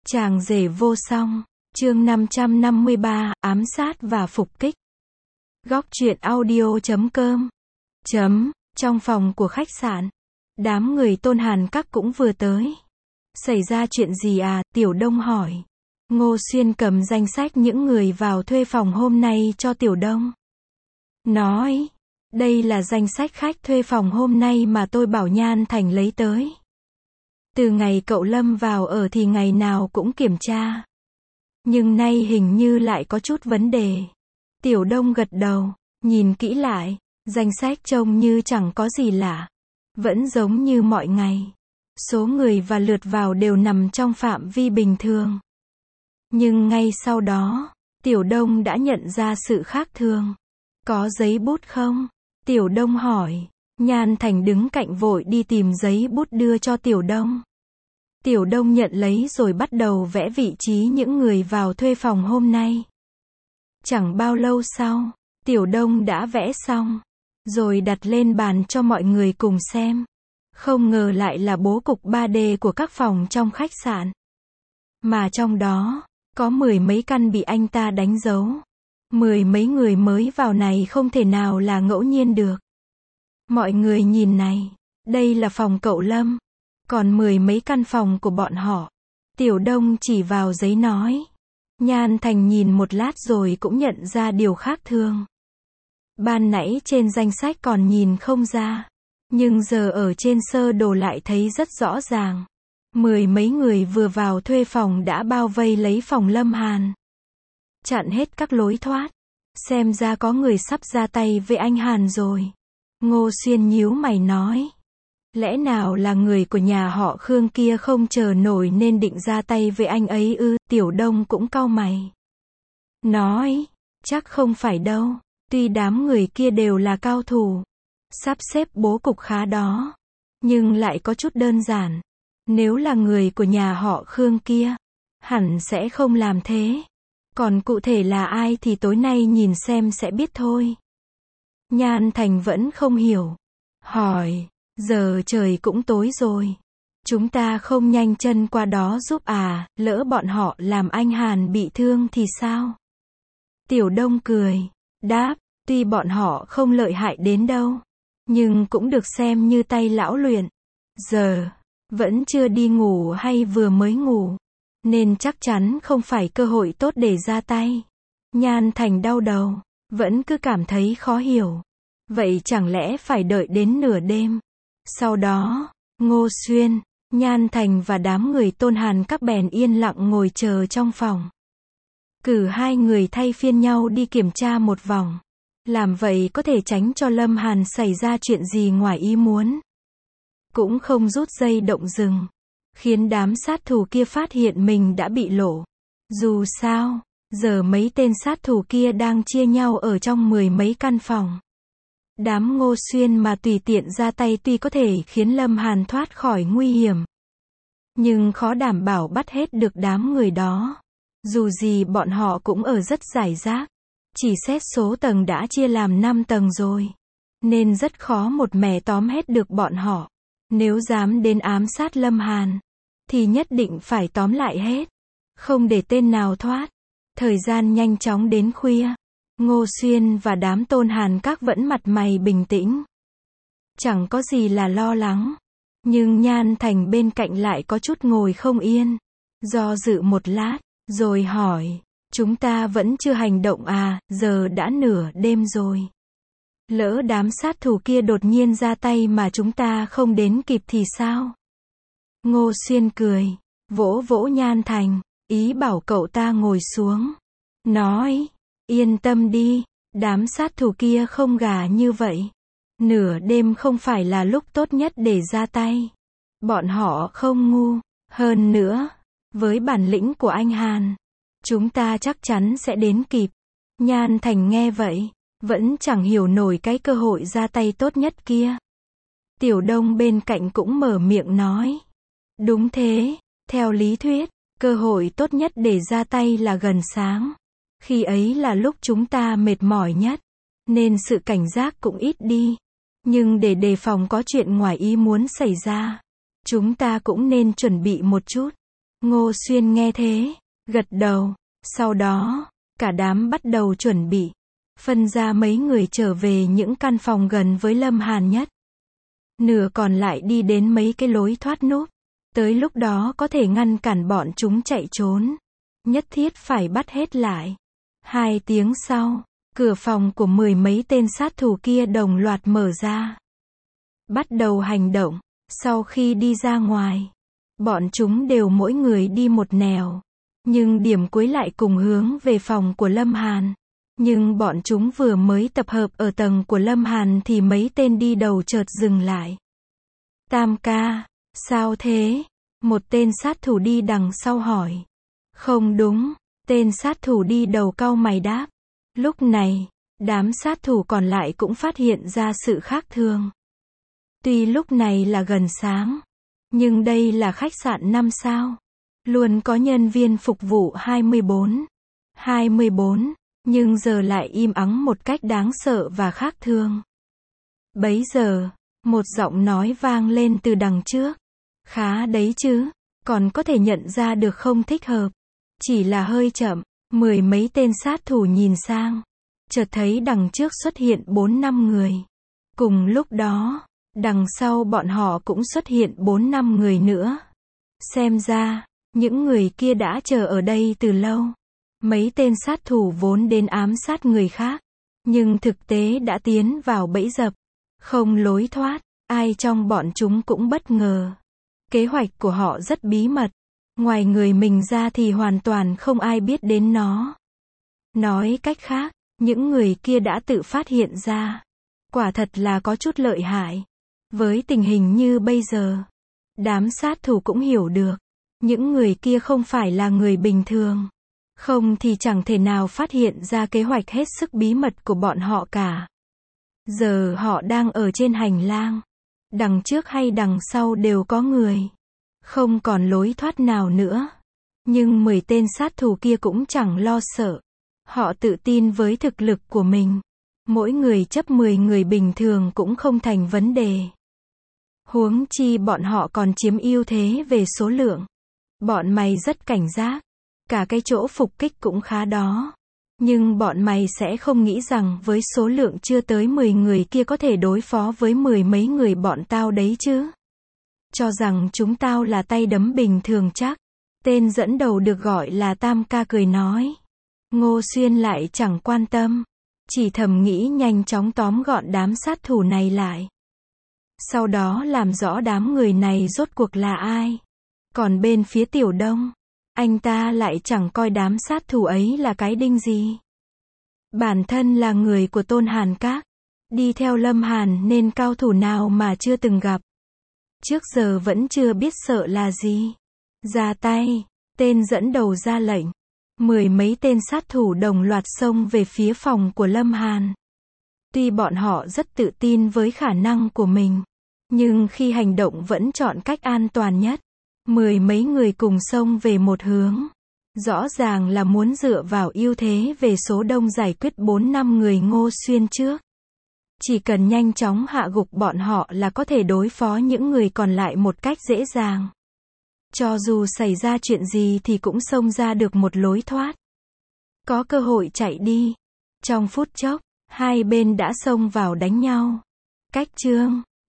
Chàng rể vô song, chương 553, ám sát và phục kích. Góc truyện audio.com. Trong phòng của khách sạn, đám người Tôn Hàn Các cũng vừa tới. Xảy ra chuyện gì à? Tiểu Đông hỏi. Ngô Xuyên cầm danh sách những người vào thuê phòng hôm nay cho Tiểu Đông. Nói, đây là danh sách khách thuê phòng hôm nay mà tôi bảo Nhan Thành lấy tới. Từ ngày cậu Lâm vào ở thì ngày nào cũng kiểm tra. Nhưng nay hình như lại có chút vấn đề. Tiểu Đông gật đầu, nhìn kỹ lại, danh sách trông như chẳng có gì lạ. Vẫn giống như mọi ngày. Số người và lượt vào đều nằm trong phạm vi bình thường. Nhưng ngay sau đó, Tiểu Đông đã nhận ra sự khác thường. Có giấy bút không? Tiểu Đông hỏi. Nhan Thành đứng cạnh vội đi tìm giấy bút đưa cho Tiểu Đông. Tiểu Đông nhận lấy rồi bắt đầu vẽ vị trí những người vào thuê phòng hôm nay. Chẳng bao lâu sau, Tiểu Đông đã vẽ xong, rồi đặt lên bàn cho mọi người cùng xem. Không ngờ lại là bố cục 3D của các phòng trong khách sạn. Mà trong đó, có 10 mấy căn bị anh ta đánh dấu. 10 mấy người mới vào này không thể nào là ngẫu nhiên được. Mọi người nhìn này, đây là phòng cậu Lâm. Còn 10 mấy căn phòng của bọn họ. Tiểu Đông chỉ vào giấy nói. Nhan Thành nhìn một lát rồi cũng nhận ra điều khác thường. Ban nãy trên danh sách còn nhìn không ra. Nhưng giờ ở trên sơ đồ lại thấy rất rõ ràng. 10 mấy người vừa vào thuê phòng đã bao vây lấy phòng Lâm Hàn. Chặn hết các lối thoát. Xem ra có người sắp ra tay với anh Hàn rồi. Ngô Xuyên nhíu mày nói. Lẽ nào là người của nhà họ Khương kia không chờ nổi nên định ra tay với anh ấy ư? Tiểu Đông cũng cau mày. Nói, chắc không phải đâu. Tuy đám người kia đều là cao thủ. Sắp xếp bố cục khá đó. Nhưng lại có chút đơn giản. Nếu là người của nhà họ Khương kia, hẳn sẽ không làm thế. Còn cụ thể là ai thì tối nay nhìn xem sẽ biết thôi. Nhan Thành vẫn không hiểu. Hỏi. Giờ trời cũng tối rồi. Chúng ta không nhanh chân qua đó giúp à, lỡ bọn họ làm anh Hàn bị thương thì sao? Tiểu Đông cười. Đáp, tuy bọn họ không lợi hại đến đâu. Nhưng cũng được xem như tay lão luyện. Giờ, vẫn chưa đi ngủ hay vừa mới ngủ. Nên chắc chắn không phải cơ hội tốt để ra tay. Nhan Thành đau đầu. Vẫn cứ cảm thấy khó hiểu. Vậy chẳng lẽ phải đợi đến nửa đêm? Sau đó, Ngô Xuyên, Nhan Thành và đám người Tôn Hàn Các bèn yên lặng ngồi chờ trong phòng. Cử hai người thay phiên nhau đi kiểm tra một vòng. Làm vậy có thể tránh cho Lâm Hàn xảy ra chuyện gì ngoài ý muốn. Cũng không rút dây động rừng. Khiến đám sát thủ kia phát hiện mình đã bị lộ. Dù sao, giờ mấy tên sát thủ kia đang chia nhau ở trong 10 mấy căn phòng. Đám Ngô Xuyên mà tùy tiện ra tay tuy có thể khiến Lâm Hàn thoát khỏi nguy hiểm. Nhưng khó đảm bảo bắt hết được đám người đó. Dù gì bọn họ cũng ở rất rải rác. Chỉ xét số tầng đã chia làm 5 tầng rồi. Nên rất khó một mẻ tóm hết được bọn họ. Nếu dám đến ám sát Lâm Hàn, thì nhất định phải tóm lại hết. Không để tên nào thoát. Thời gian nhanh chóng đến khuya. Ngô Xuyên và đám Tôn Hàn Các vẫn mặt mày bình tĩnh. Chẳng có gì là lo lắng. Nhưng Nhan Thành bên cạnh lại có chút ngồi không yên. Do dự một lát, rồi hỏi. Chúng ta vẫn chưa hành động à, giờ đã nửa đêm rồi. Lỡ đám sát thủ kia đột nhiên ra tay mà chúng ta không đến kịp thì sao? Ngô Xuyên cười, vỗ vỗ Nhan Thành, ý bảo cậu ta ngồi xuống. Nói. Yên tâm đi, đám sát thủ kia không gà như vậy. Nửa đêm không phải là lúc tốt nhất để ra tay. Bọn họ không ngu. Hơn nữa, với bản lĩnh của anh Hàn, chúng ta chắc chắn sẽ đến kịp. Nhan Thành nghe vậy, vẫn chẳng hiểu nổi cái cơ hội ra tay tốt nhất kia. Tiểu Đông bên cạnh cũng mở miệng nói. Đúng thế, theo lý thuyết, cơ hội tốt nhất để ra tay là gần sáng. Khi ấy là lúc chúng ta mệt mỏi nhất, nên sự cảnh giác cũng ít đi. Nhưng để đề phòng có chuyện ngoài ý muốn xảy ra, chúng ta cũng nên chuẩn bị một chút. Ngô Xuyên nghe thế, gật đầu. Sau đó, cả đám bắt đầu chuẩn bị. Phân ra mấy người trở về những căn phòng gần với Lâm Hàn nhất. Nửa còn lại đi đến mấy cái lối thoát núp. Tới lúc đó có thể ngăn cản bọn chúng chạy trốn. Nhất thiết phải bắt hết lại. 2 tiếng sau, cửa phòng của 10 mấy tên sát thủ kia đồng loạt mở ra. Bắt đầu hành động. Sau khi đi ra ngoài, bọn chúng đều mỗi người đi một nẻo. Nhưng điểm cuối lại cùng hướng về phòng của Lâm Hàn. Nhưng bọn chúng vừa mới tập hợp ở tầng của Lâm Hàn thì mấy tên đi đầu chợt dừng lại. Tam ca, sao thế? Một tên sát thủ đi đằng sau hỏi. Không đúng, tên sát thủ đi đầu cau mày đáp. Lúc này, đám sát thủ còn lại cũng phát hiện ra sự khác thường. Tuy lúc này là gần sáng, nhưng đây là khách sạn 5 sao. Luôn có nhân viên phục vụ 24, nhưng giờ lại im ắng một cách đáng sợ và khác thường. Bấy giờ, một giọng nói vang lên từ đằng trước. Khá đấy chứ, còn có thể nhận ra được không thích hợp. Chỉ là hơi chậm, 10 mấy tên sát thủ nhìn sang. Chợt thấy đằng trước xuất hiện 4-5 người. Cùng lúc đó, đằng sau bọn họ cũng xuất hiện 4-5 người nữa. Xem ra, những người kia đã chờ ở đây từ lâu. Mấy tên sát thủ vốn đến ám sát người khác, nhưng thực tế đã tiến vào bẫy dập. Không lối thoát, ai trong bọn chúng cũng bất ngờ. Kế hoạch của họ rất bí mật. Ngoài người mình ra thì hoàn toàn không ai biết đến nó. Nói cách khác, những người kia đã tự phát hiện ra. Quả thật là có chút lợi hại. Với tình hình như bây giờ, đám sát thủ cũng hiểu được. Những người kia không phải là người bình thường. Không thì chẳng thể nào phát hiện ra kế hoạch hết sức bí mật của bọn họ cả. Giờ họ đang ở trên hành lang. Đằng trước hay đằng sau đều có người. Không còn lối thoát nào nữa. Nhưng 10 tên sát thủ kia cũng chẳng lo sợ. Họ tự tin với thực lực của mình. Mỗi người chấp 10 người bình thường cũng không thành vấn đề. Huống chi bọn họ còn chiếm ưu thế về số lượng. Bọn mày rất cảnh giác. Cả cái chỗ phục kích cũng khá đó. Nhưng bọn mày sẽ không nghĩ rằng với số lượng chưa tới 10 người kia có thể đối phó với 10 mấy người bọn tao đấy chứ. Cho rằng chúng tao là tay đấm bình thường chắc. Tên dẫn đầu được gọi là Tam ca cười nói. Ngô Xuyên lại chẳng quan tâm. Chỉ thầm nghĩ nhanh chóng tóm gọn đám sát thủ này lại. Sau đó làm rõ đám người này rốt cuộc là ai. Còn bên phía Tiểu Đông, anh ta lại chẳng coi đám sát thủ ấy là cái đinh gì. Bản thân là người của Tôn Hàn Các. Đi theo Lâm Hàn nên cao thủ nào mà chưa từng gặp. Trước giờ vẫn chưa biết sợ là gì. Ra tay, tên dẫn đầu ra lệnh. 10 mấy tên sát thủ đồng loạt xông về phía phòng của Lâm Hàn. Tuy bọn họ rất tự tin với khả năng của mình, nhưng khi hành động vẫn chọn cách an toàn nhất. 10 mấy người cùng xông về một hướng. Rõ ràng là muốn dựa vào ưu thế về số đông giải quyết 4-5 người Ngô Xuyên trước. Chỉ cần nhanh chóng hạ gục bọn họ là có thể đối phó những người còn lại một cách dễ dàng. Cho dù xảy ra chuyện gì thì cũng xông ra được một lối thoát. Có cơ hội chạy đi. Trong phút chốc, hai bên đã xông vào đánh nhau. Cách chương